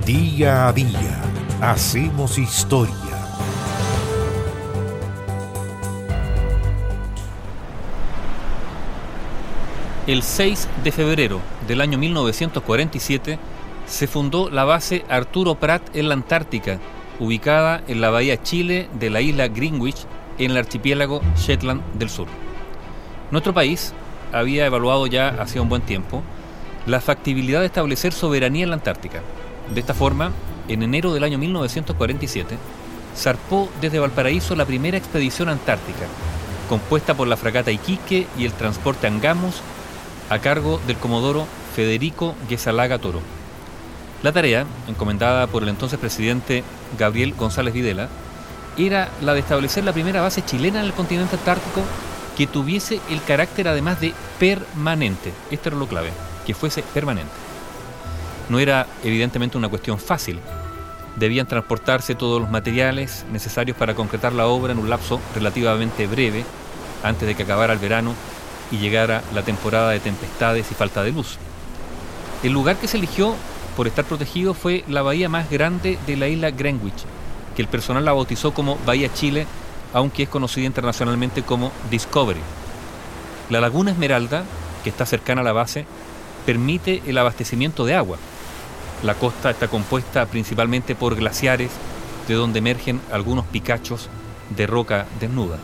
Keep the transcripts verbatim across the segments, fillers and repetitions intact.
Día a día hacemos historia. El seis de febrero del año mil novecientos cuarenta y siete se fundó la base Arturo Prat en la Antártica, ubicada en la bahía Chile de la isla Greenwich, en el archipiélago Shetland del Sur. Nuestro país había evaluado ya hacía un buen tiempo la factibilidad de establecer soberanía en la Antártica. De esta forma, en enero del año mil novecientos cuarenta y siete, zarpó desde Valparaíso la primera expedición antártica, compuesta por la fragata Iquique y el transporte Angamos, a cargo del comodoro Federico Guezalaga Toro. La tarea, encomendada por el entonces presidente Gabriel González Videla, era la de establecer la primera base chilena en el continente antártico que tuviese el carácter además de permanente. Esto era lo clave, que fuese permanente. No era evidentemente una cuestión fácil. Debían transportarse todos los materiales necesarios para concretar la obra en un lapso relativamente breve, antes de que acabara el verano y llegara la temporada de tempestades y falta de luz. El lugar que se eligió por estar protegido fue la bahía más grande de la isla Greenwich, que el personal la bautizó como Bahía Chile, aunque es conocida internacionalmente como Discovery. La laguna Esmeralda, que está cercana a la base, permite el abastecimiento de agua. La costa está compuesta principalmente por glaciares, de donde emergen algunos picachos de roca desnuda.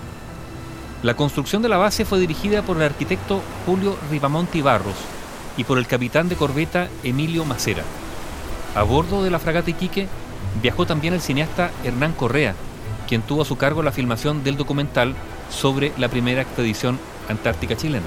La construcción de la base fue dirigida por el arquitecto Julio Ripamonti Barros y por el capitán de corbeta Emilio Macera. A bordo de la fragata Iquique viajó también el cineasta Hernán Correa, quien tuvo a su cargo la filmación del documental sobre la primera expedición antártica chilena.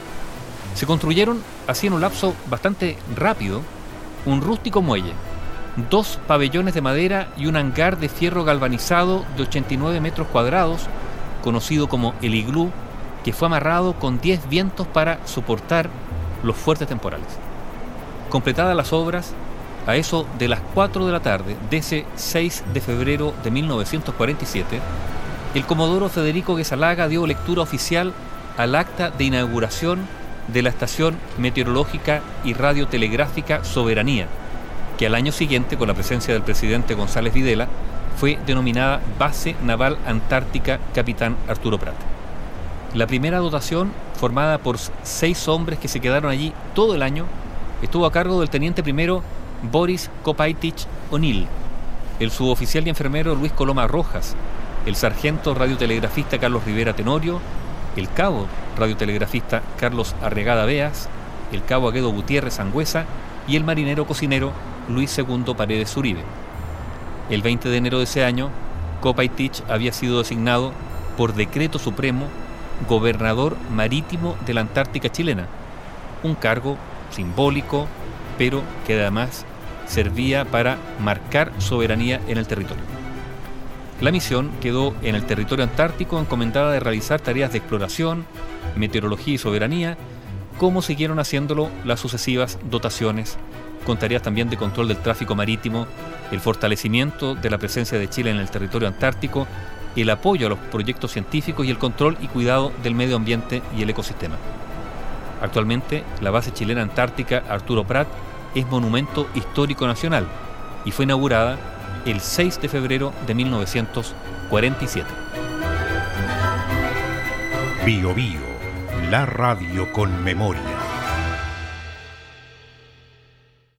Se construyeron, así en un lapso bastante rápido, un rústico muelle, dos pabellones de madera y un hangar de fierro galvanizado de ochenta y nueve metros cuadrados, conocido como el iglú, que fue amarrado con diez vientos para soportar los fuertes temporales. Completadas las obras, a eso de las cuatro de la tarde de ese seis de febrero de mil novecientos cuarenta y siete, el comodoro Federico Guezalaga dio lectura oficial al acta de inauguración de la Estación Meteorológica y Radiotelegráfica Soberanía, que al año siguiente, con la presencia del presidente González Videla, fue denominada Base Naval Antártica Capitán Arturo Prat. La primera dotación, formada por seis hombres que se quedaron allí todo el año, estuvo a cargo del teniente primero Boris Kopaitich O'Neill, el suboficial y enfermero Luis Coloma Rojas, el sargento radiotelegrafista Carlos Rivera Tenorio, el cabo radiotelegrafista Carlos Arregada Beas, el cabo Aguedo Gutiérrez Sangüesa y el marinero cocinero Luis Segundo Paredes Uribe. El veinte de enero de ese año, Kopaitich había sido designado por decreto supremo gobernador marítimo de la Antártica chilena, un cargo simbólico, pero que además servía para marcar soberanía en el territorio. La misión quedó en el territorio antártico encomendada de realizar tareas de exploración, meteorología y soberanía, como siguieron haciéndolo las sucesivas dotaciones, con tareas también de control del tráfico marítimo, el fortalecimiento de la presencia de Chile en el territorio antártico, el apoyo a los proyectos científicos y el control y cuidado del medio ambiente y el ecosistema. Actualmente, la base chilena antártica Arturo Prat es monumento histórico nacional y fue inaugurada el seis de febrero de mil novecientos cuarenta y siete. Bio Bio, la radio con memoria.